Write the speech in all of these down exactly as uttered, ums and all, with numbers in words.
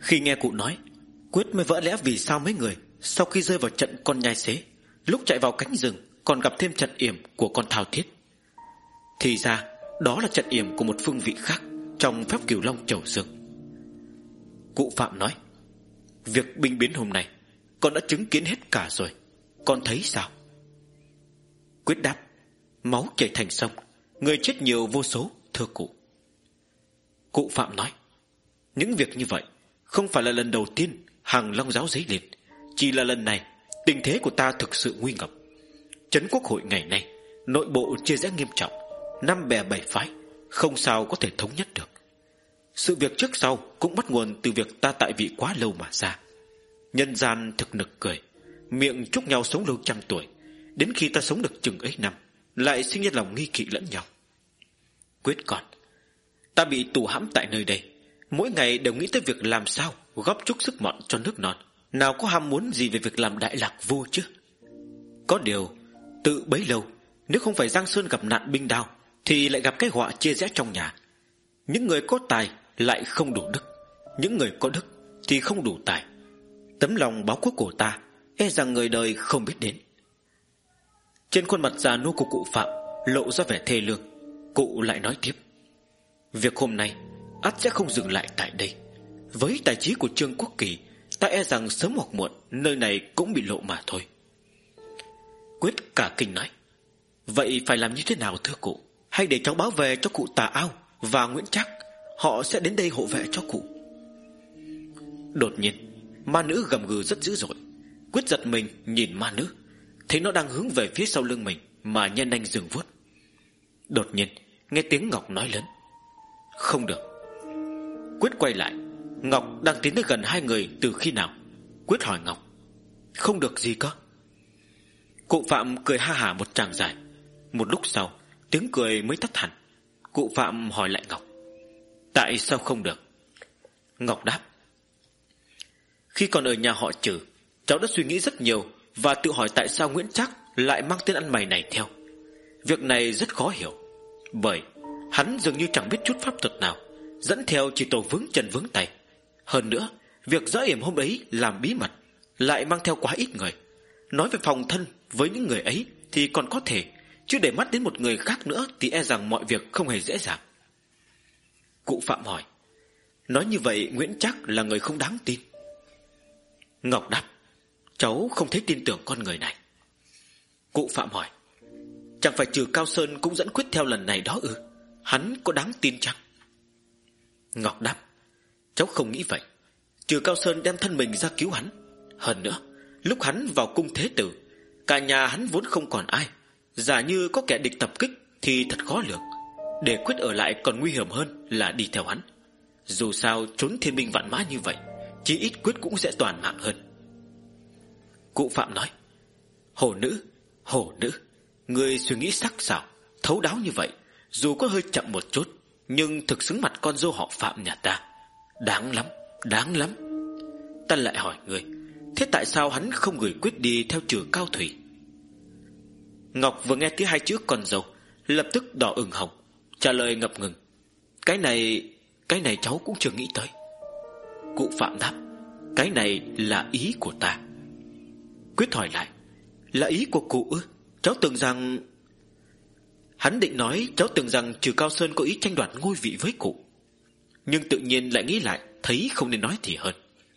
Khi nghe cụ nói, Quyết mới vỡ lẽ vì sao mấy người sau khi rơi vào trận con nhai xế, lúc chạy vào cánh rừng còn gặp thêm trận yểm của con thao thiết. Thì ra đó là trận yểm của một phương vị khác trong phép Cửu Long Chầu Dương. Cụ Phạm nói: Việc binh biến hôm nay con đã chứng kiến hết cả rồi, con thấy sao? Quyết đáp: Máu chảy thành sông, người chết nhiều vô số, thưa cụ. Cụ Phạm nói: Những việc như vậy không phải là lần đầu tiên Hàng Long giáo dấy lên, chỉ là lần này tình thế của ta thực sự nguy ngập. Trấn Quốc hội ngày nay nội bộ chia rẽ nghiêm trọng, năm bè bảy phái, không sao có thể thống nhất được. Sự việc trước sau cũng bắt nguồn từ việc ta tại vị quá lâu mà ra. Nhân gian thực nực cười, miệng chúc nhau sống lâu trăm tuổi, đến khi ta sống được chừng ấy năm lại sinh ra lòng nghi kỵ lẫn nhau. Quyết còn, ta bị tù hãm tại nơi đây, mỗi ngày đều nghĩ tới việc làm sao góp chút sức mọn cho nước non, nào có ham muốn gì về việc làm đại lạc vô chứ. Có điều tự bấy lâu, nếu không phải Giang Sơn gặp nạn binh đao, thì lại gặp cái họa chia rẽ trong nhà. Những người có tài lại không đủ đức, những người có đức thì không đủ tài. Tấm lòng báo quốc của ta e rằng người đời không biết đến. Trên khuôn mặt già nua của cụ Phạm lộ ra vẻ thê lương. Cụ lại nói tiếp: Việc hôm nay ắt sẽ không dừng lại tại đây. Với tài trí của Trương Quốc Kỳ, ta e rằng sớm hoặc muộn nơi này cũng bị lộ mà thôi. Quyết cả kinh nói: Vậy phải làm như thế nào thưa cụ? Hay để cháu báo về cho cụ Tà Ao và Nguyễn Trác, họ sẽ đến đây hộ vệ cho cụ. Đột nhiên ma nữ gầm gừ rất dữ dội. Quyết giật mình nhìn ma nữ, thấy nó đang hướng về phía sau lưng mình mà nhân nhanh dừng vuốt. Đột nhiên nghe tiếng Ngọc nói lớn: Không được. Quyết quay lại, Ngọc đang tiến tới gần hai người từ khi nào? Quyết hỏi Ngọc: Không được gì cơ? Cụ Phạm cười ha hả một tràng dài. Một lúc sau tiếng cười mới tắt hẳn. Cụ Phạm hỏi lại Ngọc: Tại sao không được? Ngọc đáp: Khi còn ở nhà họ Trừ, cháu đã suy nghĩ rất nhiều và tự hỏi tại sao Nguyễn Trác lại mang tên ăn mày này theo. Việc này rất khó hiểu, bởi hắn dường như chẳng biết chút pháp thuật nào, dẫn theo chỉ tổ vướng chân vướng tay. Hơn nữa, việc dỡ yểm hôm ấy làm bí mật, lại mang theo quá ít người. Nói về phòng thân với những người ấy thì còn có thể, chứ để mắt đến một người khác nữa thì e rằng mọi việc không hề dễ dàng. Cụ Phạm hỏi: Nói như vậy Nguyễn Trác là người không đáng tin? Ngọc đáp: Cháu không thấy tin tưởng con người này. Cụ Phạm hỏi: Chẳng phải Trừ Cao Sơn cũng dẫn Quyết theo lần này đó ư? Hắn có đáng tin chăng? Ngọc đáp: Cháu không nghĩ vậy. Trừ Cao Sơn đem thân mình ra cứu hắn. Hơn nữa, lúc hắn vào cung Thế Tử, cả nhà hắn vốn không còn ai. Giả như có kẻ địch tập kích thì thật khó lường. Để Quyết ở lại còn nguy hiểm hơn là đi theo hắn. Dù sao trốn thiên binh vạn mã như vậy, chí ít Quyết cũng sẽ toàn mạng hơn. Cụ Phạm nói: Hổ nữ, hổ nữ, người suy nghĩ sắc sảo, thấu đáo như vậy, dù có hơi chậm một chút, nhưng thực xứng mặt con dâu họ Phạm nhà ta. Đáng lắm, đáng lắm. Ta lại hỏi người, thế tại sao hắn không gửi Quyết đi theo Trừ Cao Thủy? Ngọc vừa nghe tiếng hai chữ con dâu, lập tức đỏ ửng hồng, trả lời ngập ngừng: Cái này, cái này cháu cũng chưa nghĩ tới. Cụ Phạm đáp: Cái này là ý của ta. Quyết hỏi lại: Là ý của cụ ư? Cháu tưởng rằng... Hắn định nói cháu tưởng rằng Trừ Cao Sơn có ý tranh đoạt ngôi vị với cụ, nhưng tự nhiên lại nghĩ lại, thấy không nên nói thì hơn.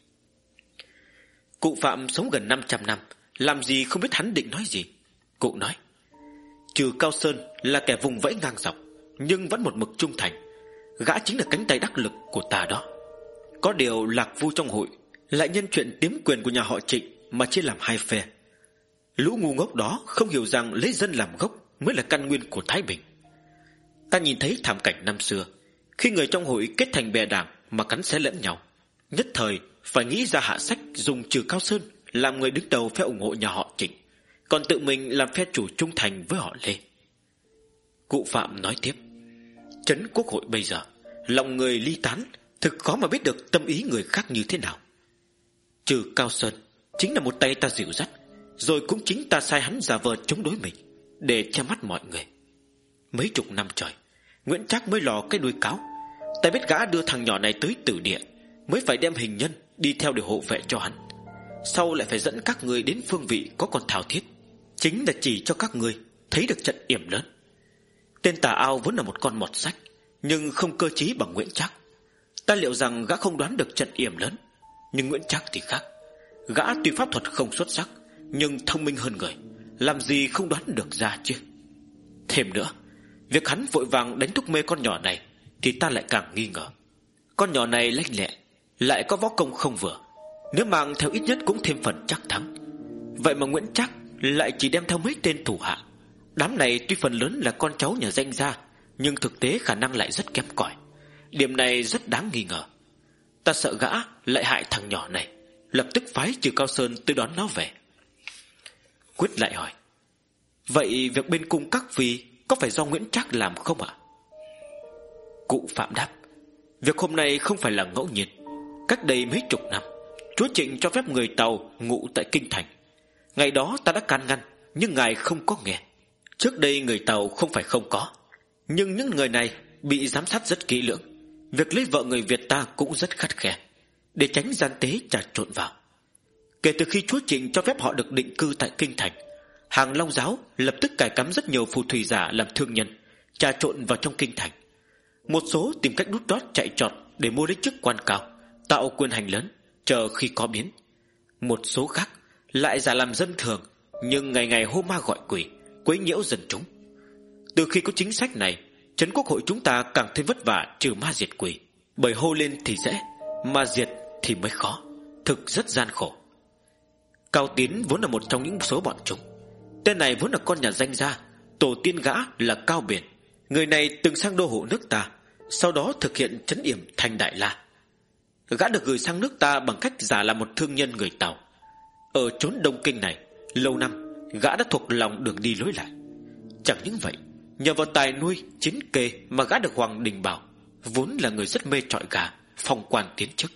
Cụ Phạm sống gần năm trăm năm, làm gì không biết hắn định nói gì. Cụ nói: Trừ Cao Sơn là kẻ vùng vẫy ngang dọc, nhưng vẫn một mực trung thành. Gã chính là cánh tay đắc lực của ta đó. Có điều Lạc Vu trong hội lại nhân chuyện tiếm quyền của nhà họ Trịnh mà chia làm hai phe. Lũ ngu ngốc đó không hiểu rằng lấy dân làm gốc mới là căn nguyên của Thái Bình. Ta nhìn thấy thảm cảnh năm xưa, khi người trong hội kết thành bè đảng mà cắn xé lẫn nhau, nhất thời phải nghĩ ra hạ sách dùng Trừ Cao Sơn làm người đứng đầu phe ủng hộ nhà họ Trịnh, còn tự mình làm phe chủ trung thành với họ Lê. Cụ Phạm nói tiếp: Trấn Quốc hội bây giờ lòng người ly tán, thực khó mà biết được tâm ý người khác như thế nào. Trừ Cao Sơn chính là một tay ta dìu dắt, rồi cũng chính ta sai hắn giả vờ chống đối mình để che mắt mọi người. Mấy chục năm trời, Nguyễn Trác mới lò cái đuôi cáo. Ta biết gã đưa thằng nhỏ này tới tử địa, mới phải đem hình nhân đi theo để hộ vệ cho hắn. Sau lại phải dẫn các ngươi đến phương vị có con thảo thiết, chính là chỉ cho các ngươi thấy được trận yểm lớn. Tên Tà Ao vốn là một con mọt sách, nhưng không cơ trí bằng Nguyễn Trác. Ta liệu rằng gã không đoán được trận yểm lớn, nhưng Nguyễn Trác thì khác. Gã tuy pháp thuật không xuất sắc, nhưng thông minh hơn người, làm gì không đoán được ra chứ. Thêm nữa, việc hắn vội vàng đánh thuốc mê con nhỏ này thì ta lại càng nghi ngờ. Con nhỏ này lanh lẹ, lại có võ công không vừa, nếu mang theo ít nhất cũng thêm phần chắc thắng. Vậy mà Nguyễn Trác lại chỉ đem theo mấy tên thủ hạ. Đám này tuy phần lớn là con cháu nhà danh gia, nhưng thực tế khả năng lại rất kém cỏi. Điểm này rất đáng nghi ngờ. Ta sợ gã lại hại thằng nhỏ này, lập tức phái Trừ Cao Sơn tới đón nó về. Quyết lại hỏi: vậy việc bên cung các phi có phải do Nguyễn Trác làm không ạ? Cụ Phạm đáp: việc hôm nay không phải là ngẫu nhiên. Cách đây mấy chục năm, chúa Trịnh cho phép người Tàu ngụ tại kinh thành. Ngày đó ta đã can ngăn, nhưng ngài không có nghe. Trước đây người Tàu không phải không có, nhưng những người này bị giám sát rất kỹ lưỡng. Việc lấy vợ người Việt ta cũng rất khắt khe, để tránh gian tế trà trộn vào. Kể từ khi chúa Trịnh cho phép họ được định cư tại kinh thành, Hàng Long giáo lập tức cài cắm rất nhiều phù thủy giả làm thương nhân, trà trộn vào trong kinh thành. Một số tìm cách đút đót chạy trọt để mua lấy chức quan cao, tạo quyền hành lớn, chờ khi có biến. Một số khác lại giả làm dân thường, nhưng ngày ngày hô ma gọi quỷ, quấy nhiễu dân chúng. Từ khi có chính sách này, trấn quốc hội chúng ta càng thêm vất vả trừ ma diệt quỷ, bởi hô lên thì dễ, mà diệt thì mới khó, thực rất gian khổ. Cao Tiến vốn là một trong những số bọn chúng. Tên này vốn là con nhà danh gia, tổ tiên gã là Cao Biển. Người này từng sang đô hộ nước ta, sau đó thực hiện trấn yểm thành Đại La. Gã được gửi sang nước ta bằng cách giả là một thương nhân người Tàu. Ở chốn Đông Kinh này, lâu năm gã đã thuộc lòng đường đi lối lại. Chẳng những vậy, nhờ vào tài nuôi chiến kê mà gã được Hoàng Đình Bảo, vốn là người rất mê trọi gà, phong quan tiến chức.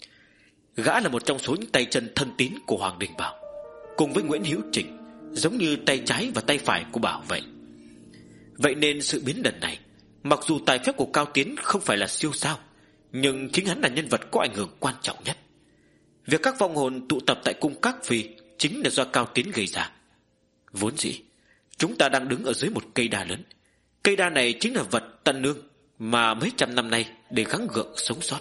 Gã là một trong số những tay chân thân tín của Hoàng Đình Bảo, cùng với Nguyễn Hữu Trình, giống như tay trái và tay phải của Bảo vậy. Vậy nên sự biến lần này, mặc dù tài phép của Cao Tiến không phải là siêu sao, nhưng chính hắn là nhân vật có ảnh hưởng quan trọng nhất. Việc các vong hồn tụ tập tại cung các phi chính là do Cao Tiến gây ra. Vốn dĩ chúng ta đang đứng ở dưới một cây đa lớn. Cây đa này chính là vật tân nương mà mấy trăm năm nay để gắng gượng sống sót.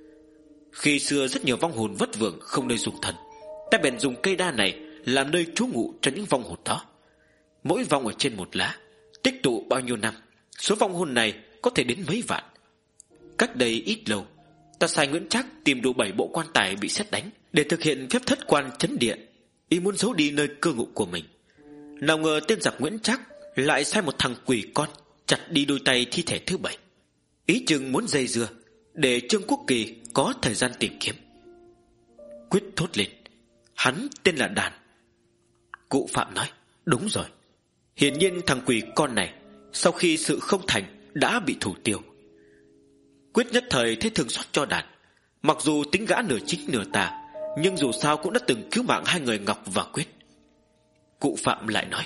Khi xưa rất nhiều vong hồn vất vưởng không nơi dùng thân, ta bèn dùng cây đa này làm nơi trú ngụ cho những vong hồn đó. Mỗi vong ở trên một lá, tích tụ bao nhiêu năm, số vong hồn này có thể đến mấy vạn. Cách đây ít lâu, ta sai Nguyễn Trác tìm đủ bảy bộ quan tài bị sét đánh để thực hiện phép thất quan chấn điện, ý muốn giấu đi nơi cư ngụ của mình. Nào ngờ tên giặc Nguyễn Trác lại sai một thằng quỷ con chặt đi đôi tay thi thể thứ bảy, ý chừng muốn dây dưa để Trương Quốc Kỳ có thời gian tìm kiếm. Quyết thốt lên: hắn tên là Đàn. Cụ Phạm nói: đúng rồi. Hiển nhiên thằng quỷ con này sau khi sự không thành đã bị thủ tiêu. Quyết nhất thời thấy thương xót cho Đàn. Mặc dù tính gã nửa chính nửa tà, nhưng dù sao cũng đã từng cứu mạng hai người Ngọc và Quyết. Cụ Phạm lại nói: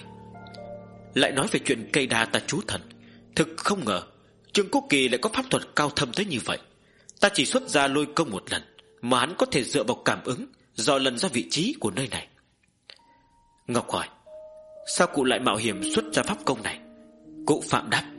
lại nói về chuyện cây đa ta trú thần, thực không ngờ Trương Quốc Kỳ lại có pháp thuật cao thâm tới như vậy. Ta chỉ xuất ra lôi công một lần, mà hắn có thể dựa vào cảm ứng dò lần ra vị trí của nơi này. Ngọc hỏi: sao cụ lại mạo hiểm xuất ra pháp công này? Cụ Phạm đáp: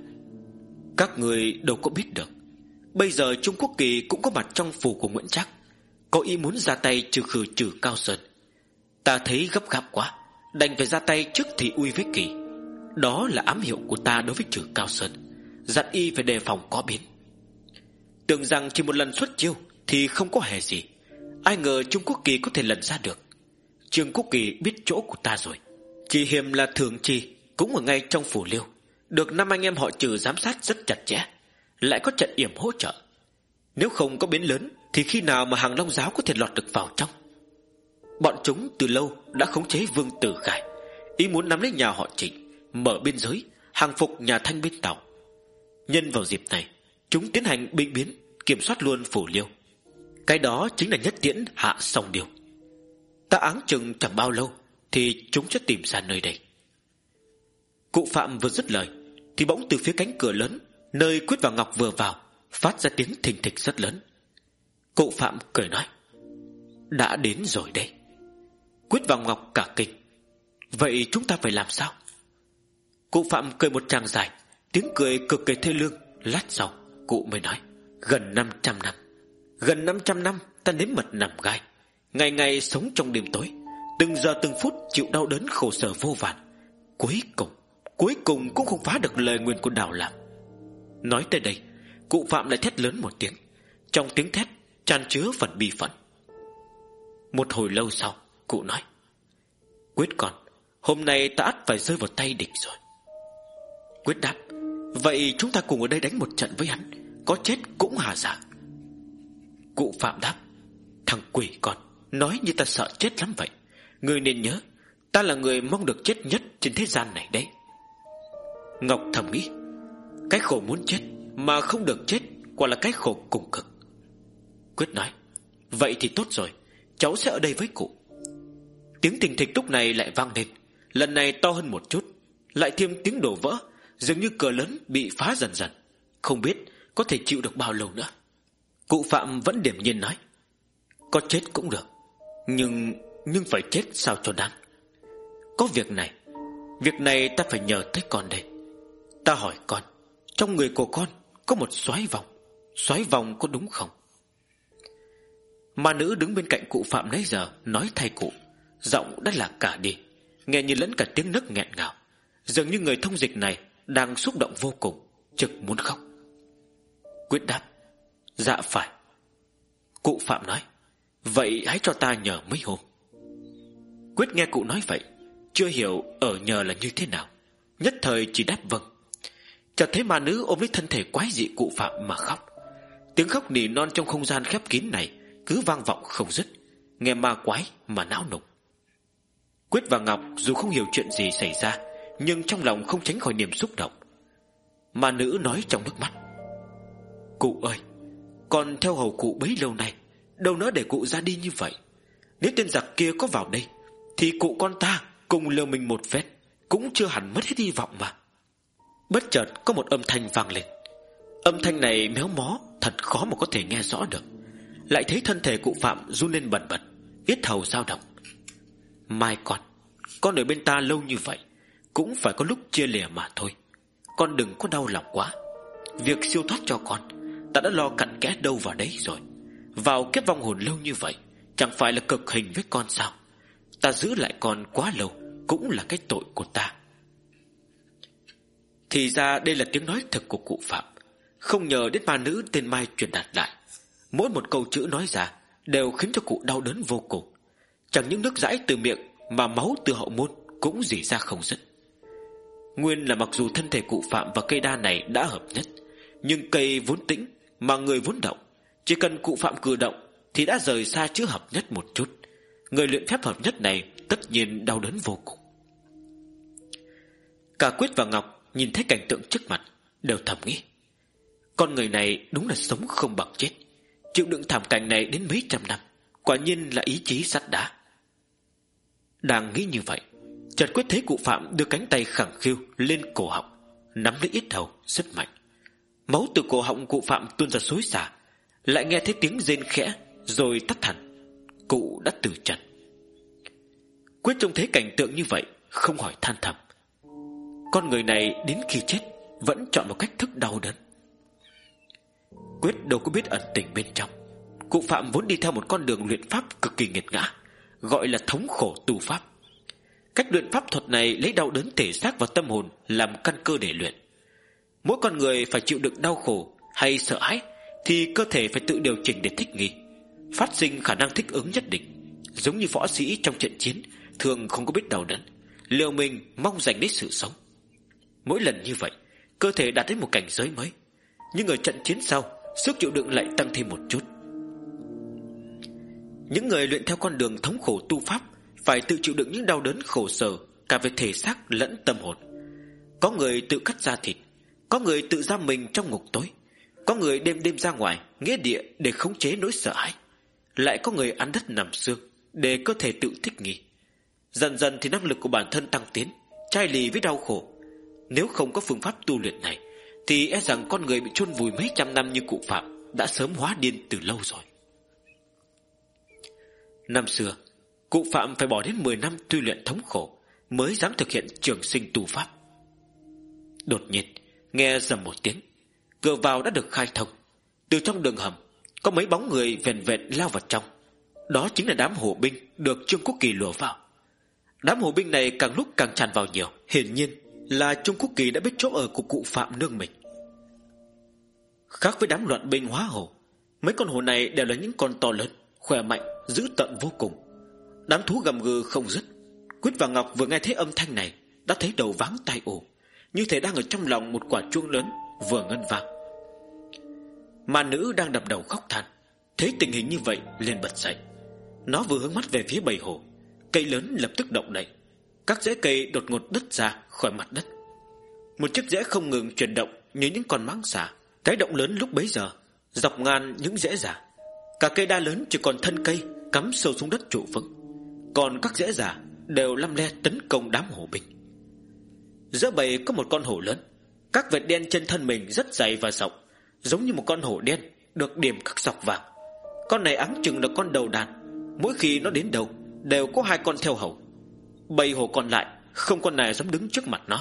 các người đâu có biết được. Bây giờ Trung Quốc Kỳ cũng có mặt trong phủ của Nguyễn Trác, có ý muốn ra tay trừ khử Trừ Cao Sơn. Ta thấy gấp gáp quá, đành phải ra tay trước thị uy với Kỳ. Đó là ám hiệu của ta đối với Trừ Cao Sơn, dặn y phải đề phòng có biến. Tưởng rằng chỉ một lần xuất chiêu thì không có hề gì, ai ngờ Trung Quốc Kỳ có thể lần ra được. Trương Quốc Kỳ biết chỗ của ta rồi. Chỉ hiềm là Thường Trì cũng ở ngay trong phủ Liêu, được năm anh em họ Trừ giám sát rất chặt chẽ, lại có trận yểm hỗ trợ. Nếu không có biến lớn thì khi nào mà Hàng Long giáo có thể lọt được vào trong? Bọn chúng từ lâu đã khống chế Vương Tử Khải, ý muốn nắm lấy nhà họ Trịnh, mở biên giới, hàng phục nhà Thanh bên Tàu. Nhân vào dịp này, chúng tiến hành binh biến, kiểm soát luôn phủ Liêu. Cái đó chính là nhất tiễn hạ song điều. Ta áng chừng chẳng bao lâu thì chúng sẽ tìm ra nơi đây. Cụ Phạm vừa dứt lời thì bỗng từ phía cánh cửa lớn nơi Quyết và Ngọc vừa vào phát ra tiếng thình thịch rất lớn. Cụ Phạm cười nói: đã đến rồi đây. Quyết và Ngọc cả kinh: vậy chúng ta phải làm sao? Cụ Phạm cười một tràng dài, tiếng cười cực kỳ thê lương. Lát sau cụ mới nói: gần năm trăm năm, gần năm trăm năm ta nếm mật nằm gai, ngày ngày sống trong đêm tối, từng giờ từng phút chịu đau đớn khổ sở vô vàn. Cuối cùng, cuối cùng cũng không phá được lời nguyền của Đào Lam. Nói tới đây, cụ Phạm lại thét lớn một tiếng, trong tiếng thét tràn chứa phần bi phẫn. Một hồi lâu sau, cụ nói: Quyết con, hôm nay ta ắt phải rơi vào tay địch rồi. Quyết đáp: vậy chúng ta cùng ở đây đánh một trận với hắn, có chết cũng hà dạ. Cụ Phạm đáp: thằng quỷ con, nói như ta sợ chết lắm vậy. Ngươi nên nhớ, ta là người mong được chết nhất trên thế gian này đấy. Ngọc thầm nghĩ, cái khổ muốn chết mà không được chết quả là cái khổ cùng cực. Quyết nói: vậy thì tốt rồi, cháu sẽ ở đây với cụ. Tiếng thình thịch lúc này lại vang lên, lần này to hơn một chút, lại thêm tiếng đổ vỡ, dường như cửa lớn bị phá dần dần, không biết có thể chịu được bao lâu nữa. Cụ Phạm vẫn điềm nhiên nói: có chết cũng được, nhưng nhưng phải chết sao cho đáng. Có việc này, việc này ta phải nhờ tới con đây. Ta hỏi con, trong người của con có một soái vòng, soái vòng có đúng không? Ma nữ đứng bên cạnh cụ Phạm nãy giờ nói thay cụ, giọng đã lạc cả đi, nghe như lẫn cả tiếng nấc nghẹn ngào, dường như người thông dịch này đang xúc động vô cùng, trực muốn khóc. Quyết đáp: dạ phải. Cụ Phạm nói: vậy hãy cho ta nhờ mấy hôm. Quyết nghe cụ nói vậy, chưa hiểu ở nhờ là như thế nào, nhất thời chỉ đáp vâng. Chợt thấy ma nữ ôm lấy thân thể quái dị cụ Phạm mà khóc. Tiếng khóc nỉ non trong không gian khép kín này cứ vang vọng không dứt, nghe ma quái mà não nùng. Quyết và Ngọc dù không hiểu chuyện gì xảy ra, nhưng trong lòng không tránh khỏi niềm xúc động. Ma nữ nói trong nước mắt: cụ ơi, con theo hầu cụ bấy lâu nay, đâu nỡ để cụ ra đi như vậy. Nếu tên giặc kia có vào đây, thì cụ con ta cùng liều mình một vết, cũng chưa hẳn mất hết hy vọng mà. Bất chợt có một âm thanh vang lên. Âm thanh này méo mó, thật khó mà có thể nghe rõ được. Lại thấy thân thể cụ Phạm run lên bần bật, yết hầu dao động. Mai con, con ở bên ta lâu như vậy, cũng phải có lúc chia lìa mà thôi. Con đừng có đau lòng quá. Việc siêu thoát cho con, ta đã lo cặn kẽ đâu vào đấy rồi. Vào kiếp vong hồn lâu như vậy, chẳng phải là cực hình với con sao? Ta giữ lại con quá lâu cũng là cái tội của ta. Thì ra đây là tiếng nói thực của cụ Phạm. Không nhờ đến ma nữ tên Mai truyền đạt lại. Mỗi một câu chữ nói ra đều khiến cho cụ đau đớn vô cùng. Chẳng những nước dãi từ miệng, mà máu từ hậu môn cũng rỉ ra không dứt. Nguyên là mặc dù thân thể cụ Phạm và cây đa này đã hợp nhất, nhưng cây vốn tĩnh mà người vốn động. Chỉ cần cụ Phạm cử động thì đã rời xa chữ hợp nhất một chút. Người luyện phép hợp nhất này tất nhiên đau đớn vô cùng. Cả Quyết và Ngọc nhìn thấy cảnh tượng trước mặt đều thầm nghĩ, con người này đúng là sống không bằng chết, chịu đựng thảm cảnh này đến mấy trăm năm, quả nhiên là ý chí sắt đá. Đang nghĩ như vậy, chợt Quyết thấy cụ Phạm đưa cánh tay khẳng khiu lên cổ họng, nắm lấy yết hầu rất mạnh. Máu từ cổ họng cụ Phạm tuôn ra xối xả. Lại nghe thấy tiếng rên khẽ rồi tắt hẳn. Cụ đã từ trần. Quyết trông thấy cảnh tượng như vậy, không hỏi than thầm, con người này đến khi chết vẫn chọn một cách thức đau đớn. Quyết đâu có biết ẩn tình bên trong. Cụ Phạm vốn đi theo một con đường luyện pháp cực kỳ nghiệt ngã, gọi là thống khổ tu pháp. Cách luyện pháp thuật này lấy đau đớn thể xác và tâm hồn làm căn cơ để luyện. Mỗi con người phải chịu đựng đau khổ hay sợ hãi thì cơ thể phải tự điều chỉnh để thích nghi, phát sinh khả năng thích ứng nhất định. Giống như võ sĩ trong trận chiến thường không có biết đau đớn, liều mình mong giành lấy sự sống. Mỗi lần như vậy, cơ thể đạt đến một cảnh giới mới, nhưng ở trận chiến sau, sức chịu đựng lại tăng thêm một chút. Những người luyện theo con đường thống khổ tu pháp phải tự chịu đựng những đau đớn khổ sở cả về thể xác lẫn tâm hồn. Có người tự cắt da thịt, có người tự giam mình trong ngục tối, có người đêm đêm ra ngoài nghĩa địa để khống chế nỗi sợ hãi, lại có người ăn đất nằm xương để cơ thể tự thích nghi. Dần dần thì năng lực của bản thân tăng tiến, chai lì với đau khổ. Nếu không có phương pháp tu luyện này thì e rằng con người bị chôn vùi mấy trăm năm như cụ Phạm đã sớm hóa điên từ lâu rồi. Năm xưa cụ Phạm phải bỏ đến mười năm tu luyện thống khổ mới dám thực hiện trường sinh tu pháp. Đột nhiên nghe rầm một tiếng, cửa vào đã được khai thông. Từ trong đường hầm có mấy bóng người vèn vẹn lao vào trong. Đó chính là đám hộ binh được Trương Quốc Kỳ lùa vào. Đám hộ binh này càng lúc càng tràn vào nhiều. Hiển nhiên là Trương Quốc Kỳ đã biết chỗ ở của cụ Phạm nương mình. Khác với đám loạn binh hóa hổ, mấy con hổ này đều là những con to lớn, khỏe mạnh, dữ tợn vô cùng. Đám thú gầm gừ không dứt. Quyết và Ngọc vừa nghe thấy âm thanh này đã thấy đầu váng tai ù, như thể đang ở trong lòng một quả chuông lớn vừa ngân vang. Mà nữ đang đập đầu khóc than, thấy tình hình như vậy liền bật dậy. Nó vừa hướng mắt về phía bầy hổ, cây lớn lập tức động đậy. Các rễ cây đột ngột đứt ra khỏi mặt đất. Một chiếc rễ không ngừng chuyển động như những con mãng xà. Cái động lớn lúc bấy giờ dọc ngang những rễ già. Cả cây đa lớn chỉ còn thân cây cắm sâu xuống đất trụ vững, còn các rễ già đều lăm le tấn công đám hổ binh. Giữa bầy có một con hổ lớn, các vệt đen trên thân mình rất dày và rộng, giống như một con hổ đen được điểm các dọc vàng. Con này áng chừng là con đầu đàn, mỗi khi nó đến đâu đều có hai con theo hầu. Bầy hổ còn lại không con nào dám đứng trước mặt nó.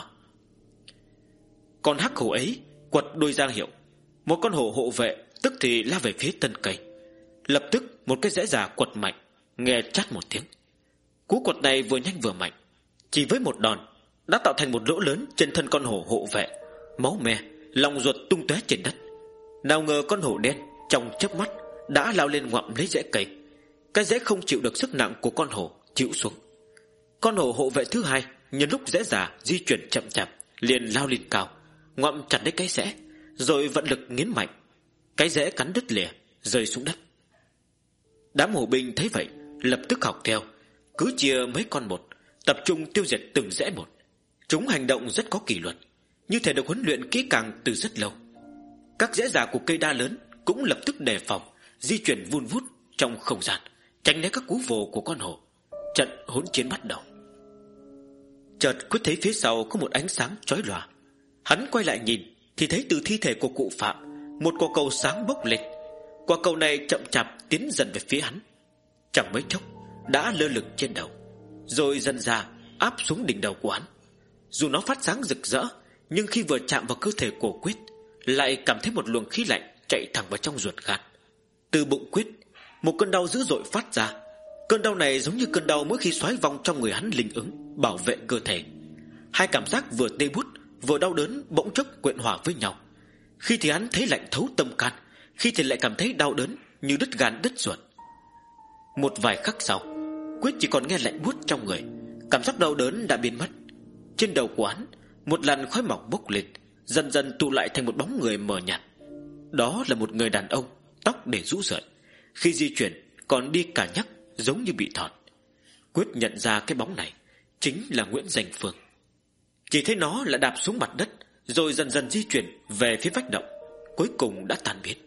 Con hắc hổ ấy quật đuôi ra hiệu, một con hổ hộ vệ tức thì lao về phía thân cây. Lập tức một cái rễ già quật mạnh, nghe chát một tiếng. Cú quật này vừa nhanh vừa mạnh, chỉ với một đòn đã tạo thành một lỗ lớn trên thân con hổ hộ vệ. Máu me, lòng ruột tung tóe trên đất. Nào ngờ con hổ đen trong chớp mắt đã lao lên ngoạm lấy rễ cây. Cái rễ không chịu được sức nặng của con hổ chịu xuống. Con hổ hộ vệ thứ hai nhân lúc rễ già di chuyển chậm chạp liền lao lên cao, ngoạm chặt lấy cái rễ, rồi vận lực nghiến mạnh. Cái rễ cắn đứt lìa, rơi xuống đất. Đám hổ binh thấy vậy lập tức học theo, cứ chia mấy con một, tập trung tiêu diệt từng rễ một. Chúng hành động rất có kỷ luật, như thể được huấn luyện kỹ càng từ rất lâu. Các rễ già của cây đa lớn cũng lập tức đề phòng, di chuyển vun vút trong không gian, tránh né các cú vồ của con hổ. Trận hỗn chiến bắt đầu. Chợt Quyết thấy phía sau có một ánh sáng chói lòa. Hắn quay lại nhìn thì thấy từ thi thể của cụ Phạm một quả cầu sáng bốc lên. Quả cầu này chậm chạp tiến dần về phía hắn. Chẳng mấy chốc đã lơ lửng trên đầu, rồi dần ra áp xuống đỉnh đầu của hắn. Dù nó phát sáng rực rỡ, nhưng khi vừa chạm vào cơ thể của Quyết lại cảm thấy một luồng khí lạnh chạy thẳng vào trong ruột gan. Từ bụng Quyết một cơn đau dữ dội phát ra. Cơn đau này giống như cơn đau mỗi khi xoáy vòng trong người hắn linh ứng bảo vệ cơ thể. Hai cảm giác vừa tê bút vừa đau đớn bỗng chốc quyện hòa với nhau. Khi thì hắn thấy lạnh thấu tâm can, khi thì lại cảm thấy đau đớn như đứt gan đứt ruột. Một vài khắc sau, Quyết chỉ còn nghe lạnh buốt trong người, cảm giác đau đớn đã biến mất. Trên đầu của hắn một làn khói mỏng bốc lên, dần dần tụ lại thành một bóng người mờ nhạt. Đó là một người đàn ông, tóc để rũ rượi, khi di chuyển còn đi cả nhắc, giống như bị thọt. Quyết nhận ra cái bóng này chính là Nguyễn Danh Phương. Chỉ thấy nó là đạp xuống mặt đất, rồi dần dần di chuyển về phía vách động, cuối cùng đã tan biến.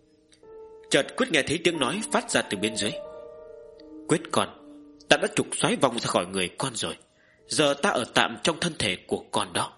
Chợt Quyết nghe thấy tiếng nói phát ra từ bên dưới. Quyết con, ta đã trục xoáy vòng ra khỏi người con rồi, giờ ta ở tạm trong thân thể của con đó.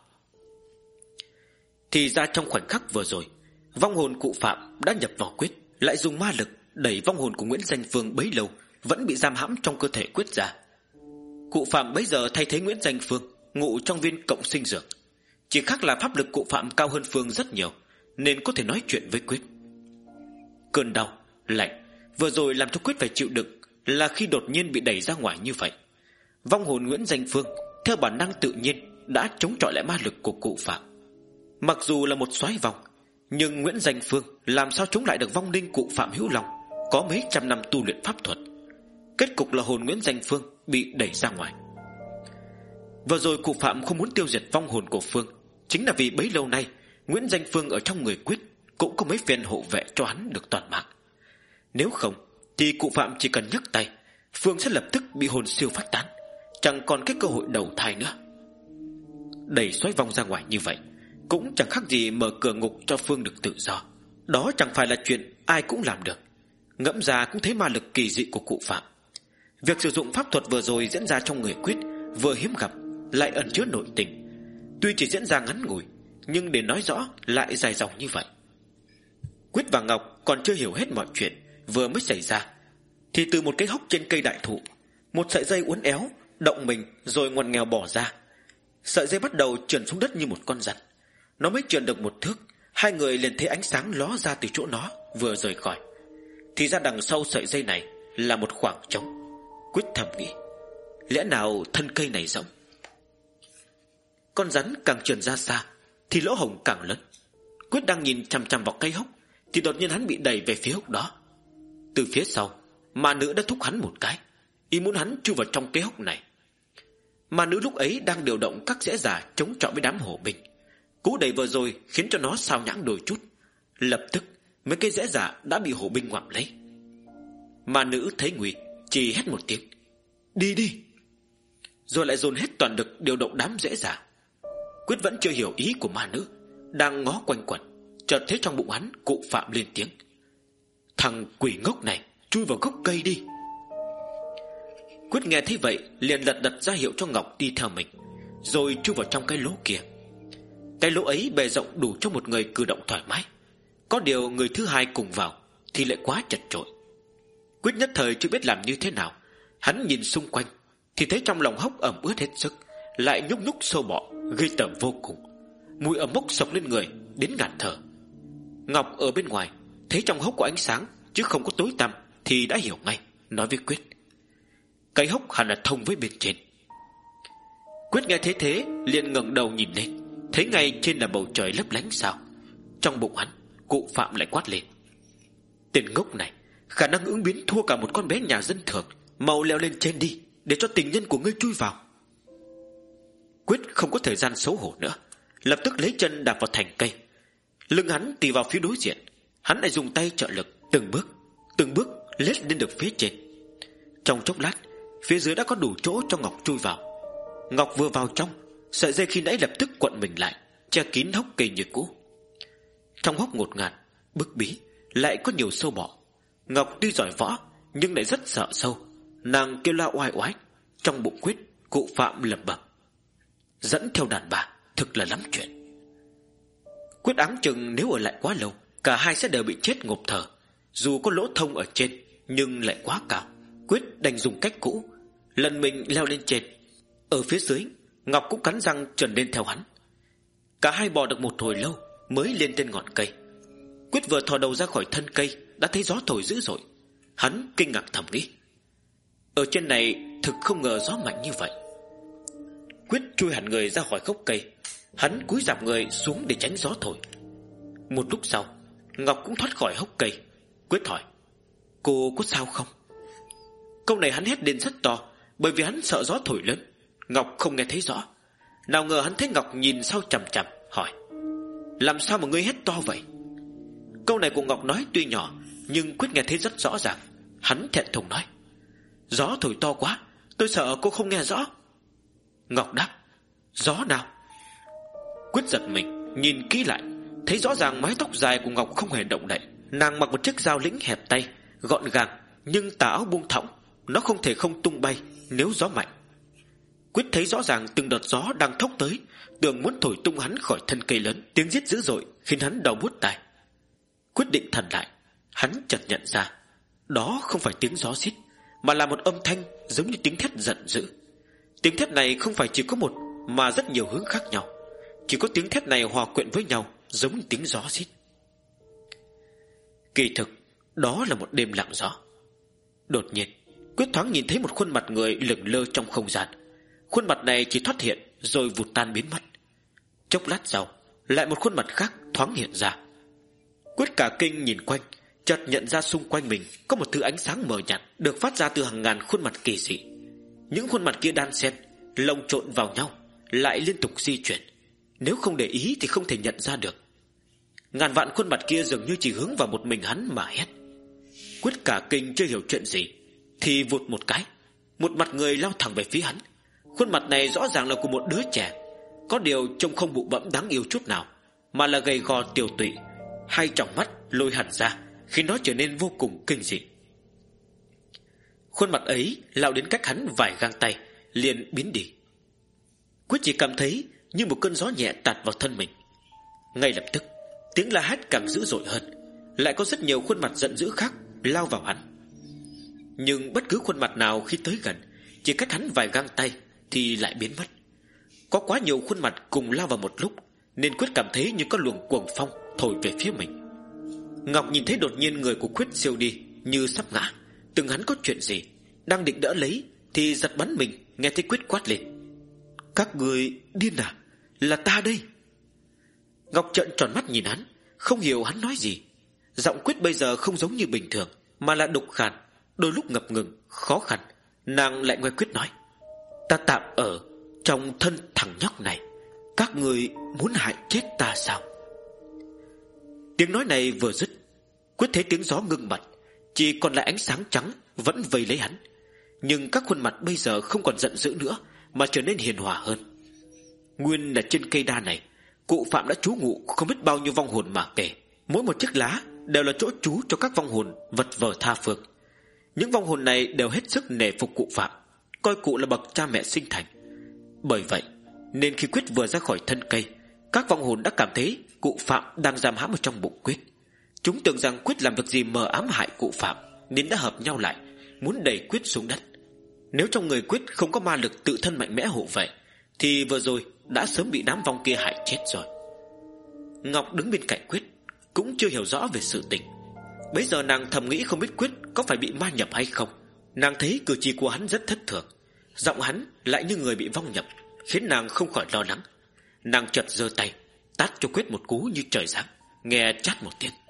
Thì ra trong khoảnh khắc vừa rồi, vong hồn cụ Phạm đã nhập vào Quyết, lại dùng ma lực đẩy vong hồn của Nguyễn Danh Phương bấy lâu vẫn bị giam hãm trong cơ thể Quyết ra. Cụ Phạm bấy giờ thay thế Nguyễn Danh Phương ngụ trong viên cộng sinh dược. Chỉ khác là pháp lực cụ Phạm cao hơn Phương rất nhiều, nên có thể nói chuyện với Quyết. Cơn đau, lạnh vừa rồi làm cho Quyết phải chịu đựng là khi đột nhiên bị đẩy ra ngoài như vậy. Vong hồn Nguyễn Danh Phương theo bản năng tự nhiên đã chống chọi lại ma lực của cụ Phạm. Mặc dù là một soái vong, nhưng Nguyễn Danh Phương làm sao chống lại được vong linh cụ Phạm Hữu Long có mấy trăm năm tu luyện pháp thuật. Kết cục là hồn Nguyễn Danh Phương bị đẩy ra ngoài. Vừa rồi cụ Phạm không muốn tiêu diệt vong hồn của Phương, chính là vì bấy lâu nay Nguyễn Danh Phương ở trong người Quyết cũng có mấy phen hộ vệ cho hắn được toàn mạng. Nếu không thì cụ Phạm chỉ cần nhấc tay, Phương sẽ lập tức bị hồn siêu phát tán, chẳng còn cái cơ hội đầu thai nữa. Đẩy xoáy vong ra ngoài như vậy cũng chẳng khác gì mở cửa ngục cho Phương được tự do. Đó chẳng phải là chuyện ai cũng làm được. Ngẫm ra cũng thấy ma lực kỳ dị của cụ Phạm. Việc sử dụng pháp thuật vừa rồi diễn ra trong người Quyết vừa hiếm gặp, lại ẩn chứa nội tình. Tuy chỉ diễn ra ngắn ngủi, nhưng để nói rõ lại dài dòng như vậy. Quyết và Ngọc còn chưa hiểu hết mọi chuyện vừa mới xảy ra. thì từ một cái hốc trên cây đại thụ, một sợi dây uốn éo động mình rồi ngoằn nghèo bỏ ra. Sợi dây bắt đầu trườn xuống đất như một con giật. Nó mới trườn được một thước, hai người liền thấy ánh sáng ló ra từ chỗ nó vừa rời khỏi. Thì ra đằng sau sợi dây này là một khoảng trống. Quyết thầm nghĩ, lẽ nào thân cây này rỗng? Con rắn càng trườn ra xa thì lỗ hổng càng lớn. Quyết đang nhìn chằm chằm vào cây hốc thì đột nhiên hắn bị đẩy về phía hốc đó. Từ phía sau, ma nữ đã thúc hắn một cái, ý muốn hắn chui vào trong cái hốc này. Ma nữ lúc ấy đang điều động các rẽ giả chống chọi với đám hổ binh. Cú đẩy vừa rồi khiến cho nó sao nhãng đôi chút. Lập tức mấy cái rẽ giả đã bị hổ binh ngoạm lấy. Ma nữ thấy nguy, chỉ hét một tiếng, đi đi, rồi lại dồn hết toàn lực điều động đám rẽ giả. Quyết vẫn chưa hiểu ý của ma nữ, đang ngó quanh quẩn, chợt thấy trong bụng hắn cụ Phạm lên tiếng, thằng quỷ ngốc này, chui vào gốc cây đi. Quyết nghe thấy vậy liền lật đật ra hiệu cho Ngọc đi theo mình, rồi chui vào trong cái lỗ kia. Cái lỗ ấy bề rộng đủ cho một người cử động thoải mái. Có điều người thứ hai cùng vào thì lại quá chật chội. Quyết nhất thời chưa biết làm như thế nào. Hắn nhìn xung quanh thì thấy trong lòng hốc ẩm ướt hết sức, lại nhúc nhúc sâu bọ gây tởm vô cùng. Mùi ẩm mốc sộc lên người đến ngạt thở. Ngọc ở bên ngoài thấy trong hốc có ánh sáng chứ không có tối tăm thì đã hiểu ngay, nói với Quyết, cái hốc hẳn là thông với bên trên. Quyết nghe thế thế liền ngẩng đầu nhìn lên, thấy ngay trên là bầu trời lấp lánh sao. Trong bụng hắn cụ Phạm lại quát lên, tên ngốc này, khả năng ứng biến thua cả một con bé nhà dân thường, mau leo lên trên đi, để cho tình nhân của ngươi chui vào. Quyết không có thời gian xấu hổ nữa, lập tức lấy chân đạp vào thành cây. Lưng hắn tì vào phía đối diện, hắn lại dùng tay trợ lực, từng bước từng bước lết lên được phía trên. Trong chốc lát, phía dưới đã có đủ chỗ cho Ngọc chui vào. Ngọc vừa vào trong, sợi dây khi nãy lập tức quặn mình lại, che kín hốc cây như cũ. Trong hốc ngột ngạt, bức bí, lại có nhiều sâu bọ. Ngọc tuy giỏi võ nhưng lại rất sợ sâu, nàng kêu la oai oái. Trong bụng Quyết, cụ Phạm lẩm bẩm, dẫn theo đàn bà thực là lắm chuyện. Quyết áng chừng nếu ở lại quá lâu, cả hai sẽ đều bị chết ngộp thở. Dù có lỗ thông ở trên nhưng lại quá cao. Quyết đành dùng cách cũ, lần mình leo lên trên. Ở phía dưới, Ngọc cũng cắn răng trườn lên theo hắn. Cả hai bò được một hồi lâu mới lên trên ngọn cây. Quyết vừa thò đầu ra khỏi thân cây đã thấy gió thổi dữ dội. Hắn kinh ngạc thầm nghĩ, ở trên này thực không ngờ gió mạnh như vậy. Quyết chui hẳn người ra khỏi gốc cây, hắn cúi rạp người xuống để tránh gió thổi. Một lúc sau, Ngọc cũng thoát khỏi hốc cây. Quyết hỏi, cô có sao không? Câu này hắn hét lên rất to, bởi vì hắn sợ gió thổi lớn. Ngọc không nghe thấy rõ. Nào ngờ hắn thấy Ngọc nhìn sau chằm chằm, hỏi, làm sao mà ngươi hét to vậy? Câu này của Ngọc nói tuy nhỏ, nhưng Quyết nghe thấy rất rõ ràng. Hắn thẹn thùng nói, gió thổi to quá, tôi sợ cô không nghe rõ. Ngọc đáp, gió nào? Quyết giật mình, nhìn kỹ lại, thấy rõ ràng mái tóc dài của Ngọc không hề động đậy. Nàng mặc một chiếc dao lĩnh hẹp tay, gọn gàng, nhưng tà áo buông thõng, nó không thể không tung bay nếu gió mạnh. Quyết thấy rõ ràng từng đợt gió đang thốc tới, tưởng muốn thổi tung hắn khỏi thân cây lớn. Tiếng rít dữ dội khiến hắn đau buốt tai. Quyết định thần lại, hắn chợt nhận ra đó không phải tiếng gió rít, mà là một âm thanh giống như tiếng thét giận dữ. Tiếng thét này không phải chỉ có một, mà rất nhiều hướng khác nhau. Chỉ có tiếng thét này hòa quyện với nhau, giống như tiếng gió rít. Kỳ thực đó là một đêm lặng gió. Đột nhiên Quyết thoáng nhìn thấy một khuôn mặt người lửng lơ trong không gian. Khuôn mặt này chỉ thoát hiện rồi vụt tan biến mất. Chốc lát sau, lại một khuôn mặt khác thoáng hiện ra. Quyết cả kinh nhìn quanh, chợt nhận ra xung quanh mình có một thứ ánh sáng mờ nhạt được phát ra từ hàng ngàn khuôn mặt kỳ dị. Những khuôn mặt kia đan xen, lồng trộn vào nhau, lại liên tục di chuyển. Nếu không để ý thì không thể nhận ra được. Ngàn vạn khuôn mặt kia dường như chỉ hướng vào một mình hắn mà hét. Quyết cả kinh chưa hiểu chuyện gì, thì vụt một cái, một mặt người lao thẳng về phía hắn. Khuôn mặt này rõ ràng là của một đứa trẻ, có điều trông không bụ bẫm đáng yêu chút nào, mà là gầy gò tiều tụy, hai tròng mắt lôi hẳn ra, khiến nó trở nên vô cùng kinh dị. Khuôn mặt ấy lao đến cách hắn vài gang tay, liền biến đi. Quyết chỉ cảm thấy như một cơn gió nhẹ tạt vào thân mình. Ngay lập tức, tiếng la hét càng dữ dội hơn, lại có rất nhiều khuôn mặt giận dữ khác lao vào hắn. Nhưng bất cứ khuôn mặt nào khi tới gần, chỉ cách hắn vài gang tay thì lại biến mất. Có quá nhiều khuôn mặt cùng lao vào một lúc, nên Quyết cảm thấy như có luồng cuồng phong thổi về phía mình. Ngọc nhìn thấy đột nhiên người của Quyết siêu đi, như sắp ngã. Tưởng hắn có chuyện gì, đang định đỡ lấy thì giật bắn mình, nghe thấy Quyết quát lên: "Các người điên à? Là ta đây!" Ngọc trợn tròn mắt nhìn hắn, không hiểu hắn nói gì. Giọng Quyết bây giờ không giống như bình thường, mà là đục khàn, đôi lúc ngập ngừng, khó khăn. Nàng lại nghe Quyết nói: "Ta tạm ở trong thân thằng nhóc này, các người muốn hại chết ta sao?" Tiếng nói này vừa dứt, Quyết thấy tiếng gió ngưng bặt, chỉ còn lại ánh sáng trắng vẫn vây lấy hắn. Nhưng các khuôn mặt bây giờ không còn giận dữ nữa, mà trở nên hiền hòa hơn. Nguyên là trên cây đa này, cụ Phạm đã trú ngụ không biết bao nhiêu vong hồn mà kể. Mỗi một chiếc lá đều là chỗ trú cho các vong hồn vật vờ tha phương. Những vong hồn này đều hết sức nể phục cụ Phạm, coi cụ là bậc cha mẹ sinh thành. Bởi vậy nên khi Quyết vừa ra khỏi thân cây, các vong hồn đã cảm thấy cụ Phạm đang giam hãm ở trong bụng Quyết. Chúng tưởng rằng Quyết làm việc gì mờ ám hại cụ Phạm, nên đã hợp nhau lại, muốn đẩy Quyết xuống đất. Nếu trong người Quyết không có ma lực tự thân mạnh mẽ hộ vệ, thì vừa rồi đã sớm bị đám vong kia hại chết rồi. Ngọc đứng bên cạnh Quyết, cũng chưa hiểu rõ về sự tình. Bấy giờ nàng thầm nghĩ không biết Quyết có phải bị ma nhập hay không. Nàng thấy cử chỉ của hắn rất thất thường, giọng hắn lại như người bị vong nhập, khiến nàng không khỏi lo lắng. Nàng chợt giơ tay tát cho Quyết một cú như trời giáng, nghe chát một tiếng.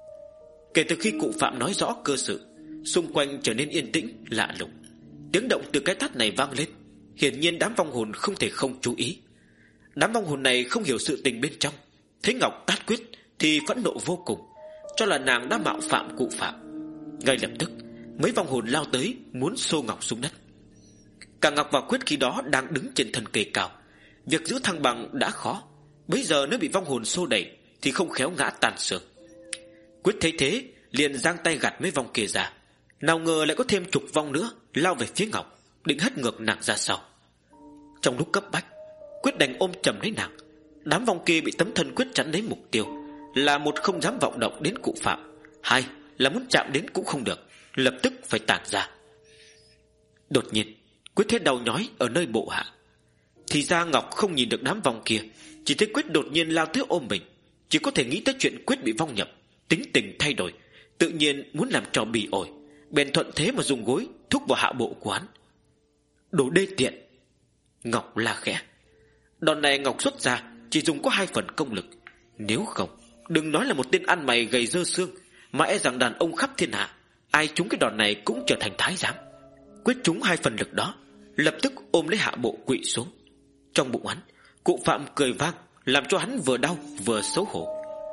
Kể từ khi cụ Phạm nói rõ cơ sự, xung quanh trở nên yên tĩnh lạ lùng. Tiếng động từ cái tát này vang lên, hiển nhiên đám vong hồn không thể không chú ý. Đám vong hồn này không hiểu sự tình bên trong, thấy Ngọc tát Quyết thì phẫn nộ vô cùng, cho là nàng đã mạo phạm cụ Phạm. Ngay lập tức mấy vong hồn lao tới muốn xô Ngọc xuống đất. Cả Ngọc và Quyết khi đó đang đứng trên thân cây cao, việc giữ thăng bằng đã khó, bây giờ nếu bị vong hồn xô đẩy thì không khéo ngã tàn xương. Quyết thấy thế liền giang tay gạt mấy vong kia ra, nào ngờ lại có thêm chục vong nữa lao về phía Ngọc, định hất ngược nàng ra sau. Trong lúc cấp bách, Quyết đành ôm chầm lấy nàng. Đám vong kia bị tấm thân Quyết chắn lấy mục tiêu, là một không dám vọng động đến cụ Phạm, hai là muốn chạm đến cũng không được, lập tức phải tản ra. Đột nhiên Quyết thấy đau nhói ở nơi bộ hạ. Thì ra Ngọc không nhìn được đám vong kia, chỉ thấy Quyết đột nhiên lao tới ôm mình, chỉ có thể nghĩ tới chuyện Quyết bị vong nhập, tính tình thay đổi, tự nhiên muốn làm trò bỉ ổi, bèn thuận thế mà dùng gối thúc vào hạ bộ của hắn. Đồ đê tiện! Ngọc la khẽ. Đòn này Ngọc xuất ra chỉ dùng có hai phần công lực, nếu không đừng nói là một tên ăn mày gầy dơ xương, mà e rằng đàn ông khắp thiên hạ ai trúng cái đòn này cũng trở thành thái giám. Quyết trúng hai phần lực đó, lập tức ôm lấy hạ bộ quỵ xuống. Trong bụng hắn, cụ Phạm cười vang, làm cho hắn vừa đau vừa xấu hổ.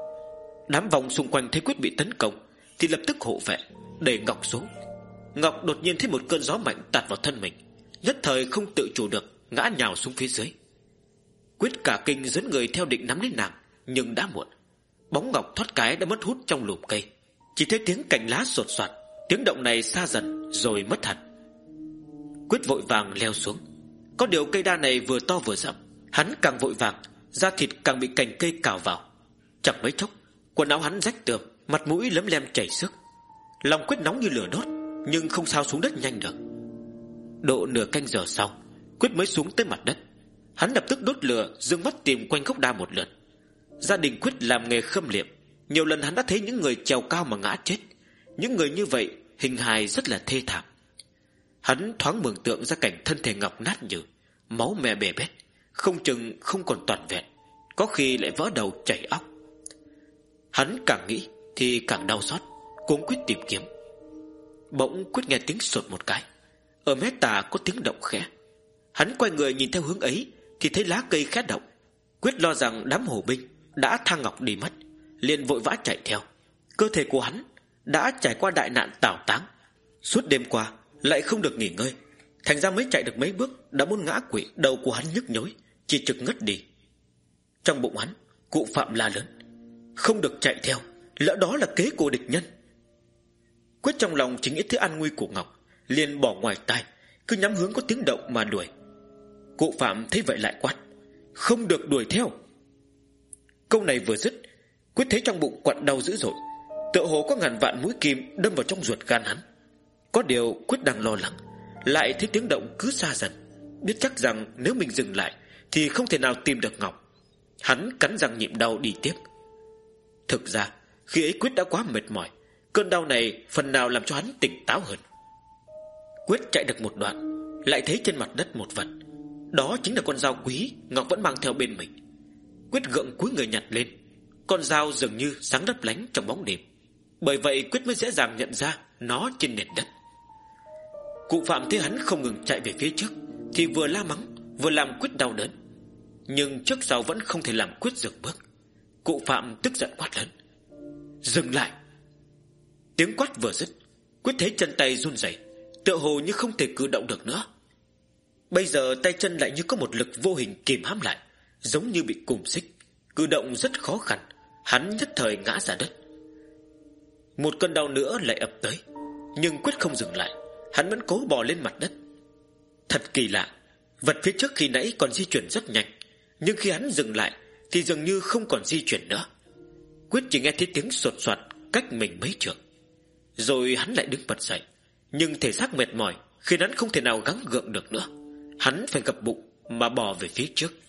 Đám vong xung quanh thấy Quyết bị tấn công thì lập tức hộ vệ đẩy Ngọc xuống. Ngọc đột nhiên thấy một cơn gió mạnh tạt vào thân mình, nhất thời không tự chủ được ngã nhào xuống phía dưới. Quyết cả kinh dẫn người theo định nắm lấy nàng, nhưng đã muộn. Bóng Ngọc thoát cái đã mất hút trong lùm cây, chỉ thấy tiếng cành lá sột soạt, tiếng động này xa dần rồi mất hẳn. Quyết vội vàng leo xuống. Có điều cây đa này vừa to vừa rậm, hắn càng vội vàng, da thịt càng bị cành cây cào vào. Chẳng mấy chốc, quần áo hắn rách tươm, mặt mũi lấm lem chảy xước. Lòng Quyết nóng như lửa đốt, nhưng không sao xuống đất nhanh được. Độ nửa canh giờ sau, Quyết mới xuống tới mặt đất. Hắn lập tức đốt lửa, dương mắt tìm quanh gốc đa một lượt. Gia đình Quyết làm nghề khâm liệm, nhiều lần hắn đã thấy những người trèo cao mà ngã chết. Những người như vậy hình hài rất là thê thảm. Hắn thoáng mường tượng ra cảnh thân thể Ngọc nát nhừ, máu me bè bét, không chừng không còn toàn vẹn, có khi lại vỡ đầu chảy óc. Hắn càng nghĩ thì càng đau xót, cuống quyết tìm kiếm. Bỗng Quyết nghe tiếng sột một cái, ở mé tà có tiếng động khẽ. Hắn quay người nhìn theo hướng ấy thì thấy lá cây khẽ động. Quyết lo rằng đám hổ binh đã tha Ngọc đi mất, liền vội vã chạy theo. Cơ thể của hắn đã trải qua đại nạn tảo táng, suốt đêm qua lại không được nghỉ ngơi, thành ra mới chạy được mấy bước đã muốn ngã quỵ. Đầu của hắn nhức nhối, chỉ trực ngất đi. Trong bụng hắn, cụ Phạm la lớn: không được chạy theo, lỡ đó là kế của địch nhân. Quyết trong lòng chỉ nghĩ tới an nguy của Ngọc, liền bỏ ngoài tai, cứ nhắm hướng có tiếng động mà đuổi. Cụ Phạm thấy vậy lại quát: không được đuổi theo. Câu này vừa dứt, Quyết thấy trong bụng quặn đau dữ dội, tựa hồ có ngàn vạn mũi kim đâm vào trong ruột gan hắn. Có điều Quyết đang lo lắng, lại thấy tiếng động cứ xa dần, biết chắc rằng nếu mình dừng lại thì không thể nào tìm được Ngọc. Hắn cắn răng nhịn đau đi tiếp. Thực ra khi ấy Quyết đã quá mệt mỏi, cơn đau này phần nào làm cho hắn tỉnh táo hơn. Quyết chạy được một đoạn, lại thấy trên mặt đất một vật. Đó chính là con dao quý Ngọc vẫn mang theo bên mình. Quyết gượng cúi người nhặt lên. Con dao dường như sáng lấp lánh trong bóng đêm, bởi vậy Quyết mới dễ dàng nhận ra nó trên nền đất. Cụ Phạm thấy hắn không ngừng chạy về phía trước thì vừa la mắng vừa làm Quyết đau đớn. Nhưng trước sau vẫn không thể làm Quyết dừng bước. Cụ Phạm tức giận quát lớn: "Dừng lại!" Tiếng quát vừa dứt, Quyết thấy chân tay run rẩy, tựa hồ như không thể cử động được nữa. Bây giờ tay chân lại như có một lực vô hình kìm hãm lại, giống như bị cùm xích, cử động rất khó khăn. Hắn nhất thời ngã ra đất. Một cơn đau nữa lại ập tới, nhưng Quyết không dừng lại. Hắn vẫn cố bò lên mặt đất. Thật kỳ lạ, vật phía trước khi nãy còn di chuyển rất nhanh, nhưng khi hắn dừng lại thì dường như không còn di chuyển nữa. Quyết chỉ nghe thấy tiếng sột soạt cách mình mấy trượng. Rồi hắn lại đứng bật dậy, nhưng thể xác mệt mỏi khiến hắn không thể nào gắng gượng được nữa. Hắn phải gập bụng mà bò về phía trước.